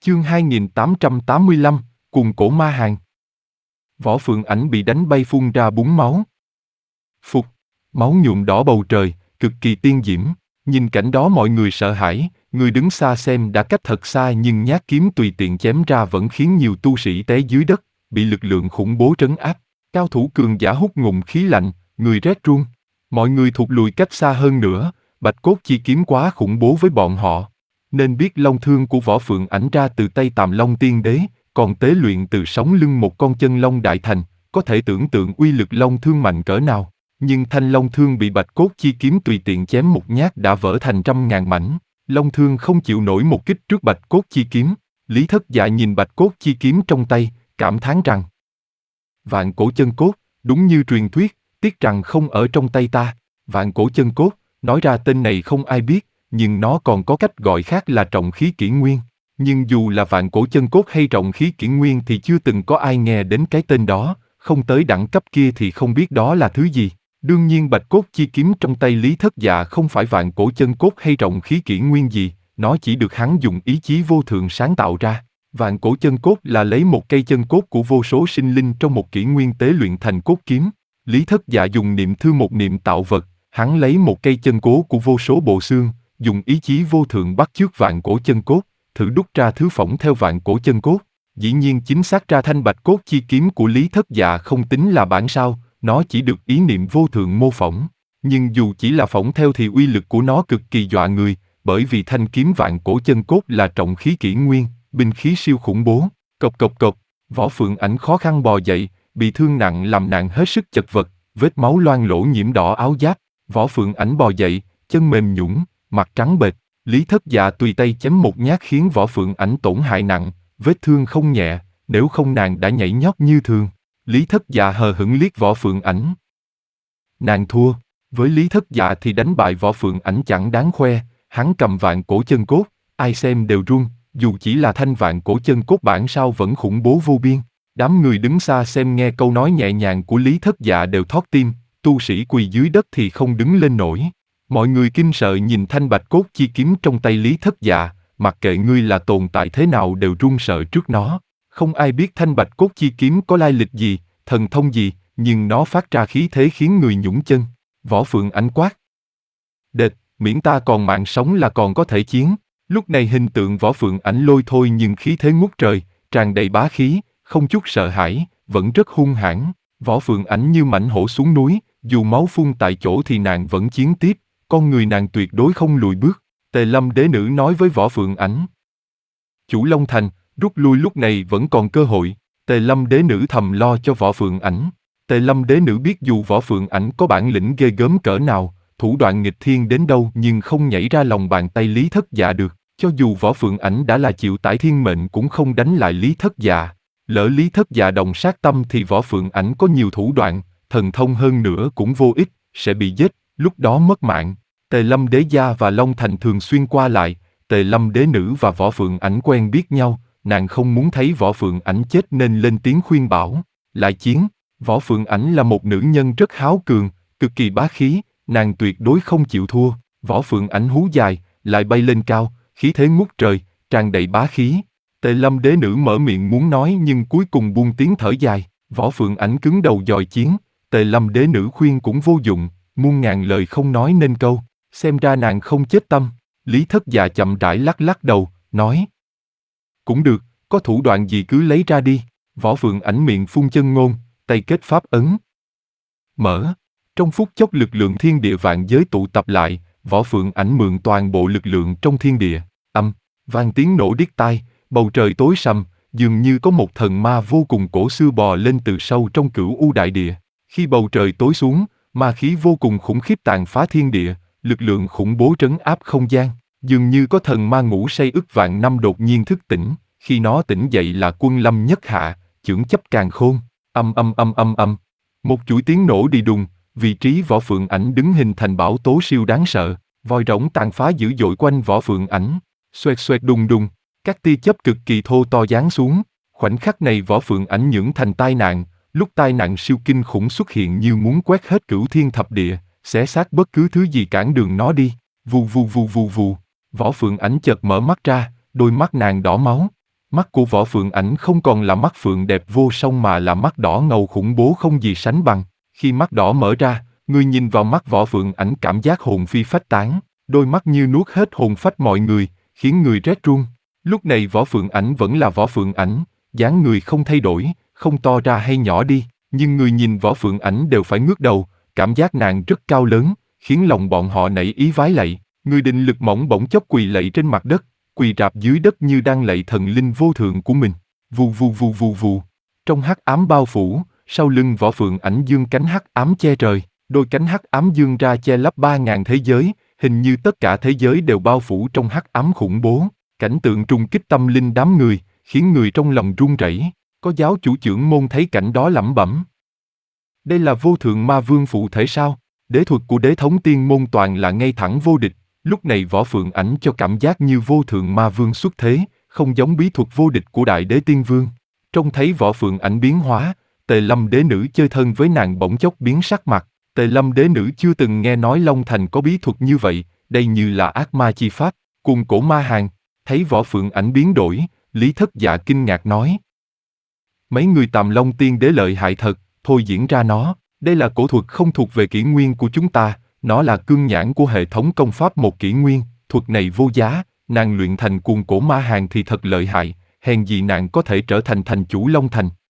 Chương 2885, Cuồng cổ ma hàng. Võ Phượng Ảnh bị đánh bay phun ra búng máu. Phục, máu nhuộm đỏ bầu trời, cực kỳ tiên diễm. Nhìn cảnh đó mọi người sợ hãi, người đứng xa xem đã cách thật xa nhưng nhát kiếm tùy tiện chém ra vẫn khiến nhiều tu sĩ té dưới đất, bị lực lượng khủng bố trấn áp. Cao thủ cường giả hút ngụm khí lạnh, người rét run. Mọi người thụt lùi cách xa hơn nữa, Bạch Cốt Chi kiếm quá khủng bố với bọn họ. Nên biết long thương của Võ Phượng Ảnh ra từ tay Tàm Long Tiên Đế, còn tế luyện từ sống lưng một con chân long đại thành, có thể tưởng tượng uy lực long thương mạnh cỡ nào. Nhưng thanh long thương bị Bạch Cốt Chi kiếm tùy tiện chém một nhát đã vỡ thành trăm ngàn mảnh. Long thương không chịu nổi một kích trước Bạch Cốt Chi kiếm. Lý Thất Dạ nhìn Bạch Cốt Chi kiếm trong tay, cảm thán rằng: Vạn cổ chân cốt, đúng như truyền thuyết, tiếc rằng không ở trong tay ta. Vạn cổ chân cốt, nói ra tên này không ai biết, nhưng nó còn có cách gọi khác là trọng khí kỷ nguyên. Nhưng dù là vạn cổ chân cốt hay trọng khí kỷ nguyên thì chưa từng có ai nghe đến cái tên đó, không tới đẳng cấp kia thì không biết đó là thứ gì. Đương nhiên Bạch Cốt Chi kiếm trong tay Lý Thất Dạ không phải vạn cổ chân cốt hay trọng khí kỷ nguyên gì, nó chỉ được hắn dùng ý chí vô thượng sáng tạo ra. Vạn cổ chân cốt là lấy một cây chân cốt của vô số sinh linh trong một kỷ nguyên tế luyện thành cốt kiếm. Lý Thất Dạ dùng niệm thư một niệm tạo vật, hắn lấy một cây chân cố của vô số bộ xương, dùng ý chí vô thượng bắt chước vạn cổ chân cốt, thử đúc ra thứ phỏng theo vạn cổ chân cốt. Dĩ nhiên chính xác ra thanh Bạch Cốt Chi kiếm của Lý Thất Dạ không tính là bản sao, nó chỉ được ý niệm vô thượng mô phỏng. Nhưng dù chỉ là phỏng theo thì uy lực của nó cực kỳ dọa người, bởi vì thanh kiếm vạn cổ chân cốt là trọng khí kỷ nguyên, binh khí siêu khủng bố. Cộc cộc cộc, Võ Phượng Ảnh khó khăn bò dậy, bị thương nặng làm nạn hết sức chật vật, vết máu loang lỗ nhiễm đỏ áo giáp. Võ Phượng Ảnh bò dậy, chân mềm nhũn, mặt trắng bệch. Lý Thất Dạ tùy tay chém một nhát khiến Võ Phượng Ảnh tổn hại nặng, vết thương không nhẹ, nếu không nàng đã nhảy nhót như thường. Lý Thất Dạ hờ hững liếc Võ Phượng Ảnh. Nàng thua. Với Lý Thất Dạ thì đánh bại Võ Phượng Ảnh chẳng đáng khoe, hắn cầm vạn cổ chân cốt, ai xem đều run, dù chỉ là thanh vạn cổ chân cốt bản sao vẫn khủng bố vô biên. Đám người đứng xa xem nghe câu nói nhẹ nhàng của Lý Thất Dạ đều thót tim, tu sĩ quỳ dưới đất thì không đứng lên nổi. Mọi người kinh sợ nhìn thanh Bạch Cốt Chi kiếm trong tay Lý Thất Dạ, mặc kệ ngươi là tồn tại thế nào đều run sợ trước nó. Không ai biết thanh Bạch Cốt Chi kiếm có lai lịch gì, thần thông gì, nhưng nó phát ra khí thế khiến người nhũn chân. Võ Phượng Ảnh quát: Đệt, miễn ta còn mạng sống là còn có thể chiến. Lúc này hình tượng Võ Phượng Ảnh lôi thôi nhưng khí thế ngút trời, tràn đầy bá khí, không chút sợ hãi, vẫn rất hung hãn. Võ Phượng Ảnh như mãnh hổ xuống núi, dù máu phun tại chỗ thì nàng vẫn chiến tiếp, con người nàng tuyệt đối không lùi bước. Tề Lâm Đế Nữ nói với Võ Phượng Ảnh: Chủ Long Thành, rút lui lúc này vẫn còn cơ hội. Tề Lâm Đế Nữ thầm lo cho Võ Phượng Ảnh. Tề Lâm Đế Nữ biết dù Võ Phượng Ảnh có bản lĩnh ghê gớm cỡ nào, thủ đoạn nghịch thiên đến đâu nhưng không nhảy ra lòng bàn tay Lý Thất Dạ được. Cho dù Võ Phượng Ảnh đã là chịu tải thiên mệnh cũng không đánh lại Lý Thất Dạ. Lỡ Lý Thất Dạ đồng sát tâm thì Võ Phượng Ảnh có nhiều thủ đoạn, thần thông hơn nữa cũng vô ích, sẽ bị giết, lúc đó mất mạng. Tề Lâm Đế Gia và Long Thành thường xuyên qua lại, Tề Lâm Đế Nữ và Võ Phượng Ảnh quen biết nhau, nàng không muốn thấy Võ Phượng Ảnh chết nên lên tiếng khuyên bảo. Lại chiến. Võ Phượng Ảnh là một nữ nhân rất háo cường, cực kỳ bá khí, nàng tuyệt đối không chịu thua. Võ Phượng Ảnh hú dài, lại bay lên cao, khí thế ngút trời, tràn đầy bá khí. Tề Lâm Đế Nữ mở miệng muốn nói nhưng cuối cùng buông tiếng thở dài. Võ Phượng Ảnh cứng đầu dòi chiến, Tề Lâm Đế Nữ khuyên cũng vô dụng, muôn ngàn lời không nói nên câu. Xem ra nàng không chết tâm. Lý Thất Dạ chậm rãi lắc lắc đầu, nói: Cũng được, có thủ đoạn gì cứ lấy ra đi. Võ Phượng Ảnh miệng phun chân ngôn, tay kết pháp ấn. Mở. Trong phút chốc lực lượng thiên địa vạn giới tụ tập lại, Võ Phượng Ảnh mượn toàn bộ lực lượng trong thiên địa. Vang tiếng nổ điếc tai, bầu trời tối sầm, dường như có một thần ma vô cùng cổ xưa bò lên từ sâu trong cửu u đại địa. Khi bầu trời tối xuống, ma khí vô cùng khủng khiếp tàn phá thiên địa, lực lượng khủng bố trấn áp không gian. Dường như có thần ma ngủ say ức vạn năm đột nhiên thức tỉnh, khi nó tỉnh dậy là quân lâm nhất hạ, chưởng chấp càn khôn. Một chuỗi tiếng nổ đi đùng, vị trí Võ Phượng Ảnh đứng hình thành bão tố siêu đáng sợ, vòi rỗng tàn phá dữ dội quanh Võ Phượng Ảnh. Xoẹt xoẹt đùng đùng, các tia chớp cực kỳ thô to giáng xuống. Khoảnh khắc này Võ Phượng Ảnh nhưỡng thành tai nạn, lúc tai nạn siêu kinh khủng xuất hiện như muốn quét hết cửu thiên thập địa, xé xác bất cứ thứ gì cản đường nó đi. Vù vù vù vù vù. Võ Phượng Ảnh chợt mở mắt ra, đôi mắt nàng đỏ máu. Mắt của Võ Phượng Ảnh không còn là mắt phượng đẹp vô song mà là mắt đỏ ngầu khủng bố không gì sánh bằng. Khi mắt đỏ mở ra, người nhìn vào mắt Võ Phượng Ảnh cảm giác hồn phi phách tán, đôi mắt như nuốt hết hồn phách mọi người, khiến người rét run. Lúc này Võ Phượng Ảnh vẫn là Võ Phượng Ảnh, dáng người không thay đổi, không to ra hay nhỏ đi, nhưng người nhìn Võ Phượng Ảnh đều phải ngước đầu, cảm giác nàng rất cao lớn, khiến lòng bọn họ nảy ý vái lạy. Người định lực mỏng bỗng chốc quỳ lạy trên mặt đất, quỳ rạp dưới đất như đang lạy thần linh vô thượng của mình. Vù vù vù vù vù. Trong hắc ám bao phủ, sau lưng Võ Phượng Ảnh dương cánh hắc ám che trời, đôi cánh hắc ám dương ra che lấp 3000 thế giới, hình như tất cả thế giới đều bao phủ trong hắc ám khủng bố. Cảnh tượng trùng kích tâm linh đám người, khiến người trong lòng run rẩy. Có giáo chủ trưởng môn thấy cảnh đó lẩm bẩm. Đây là vô thượng ma vương phụ thể sao? Đế thuật của đế thống tiên môn toàn là ngay thẳng vô địch. Lúc này Võ Phượng Ảnh cho cảm giác như vô thượng ma vương xuất thế, không giống bí thuật vô địch của đại đế tiên vương. Trông thấy Võ Phượng Ảnh biến hóa, Tề Lâm đế nữ chơi thân với nàng bỗng chốc biến sắc mặt. Tề Lâm đế nữ chưa từng nghe nói Long Thành có bí thuật như vậy, đây như là ác ma chi pháp. Cùng cổ ma hàng, thấy Võ Phượng Ảnh biến đổi, Lý Thất Dạ kinh ngạc nói. Mấy người Tàm Long tiên đế lợi hại thật, thôi diễn ra nó, đây là cổ thuật không thuộc về kỷ nguyên của chúng ta, nó là cương nhãn của hệ thống công pháp một kỷ nguyên, thuật này vô giá, nàng luyện thành cuồng cổ ma hàng thì thật lợi hại, hèn gì nàng có thể trở thành thành chủ Long Thành.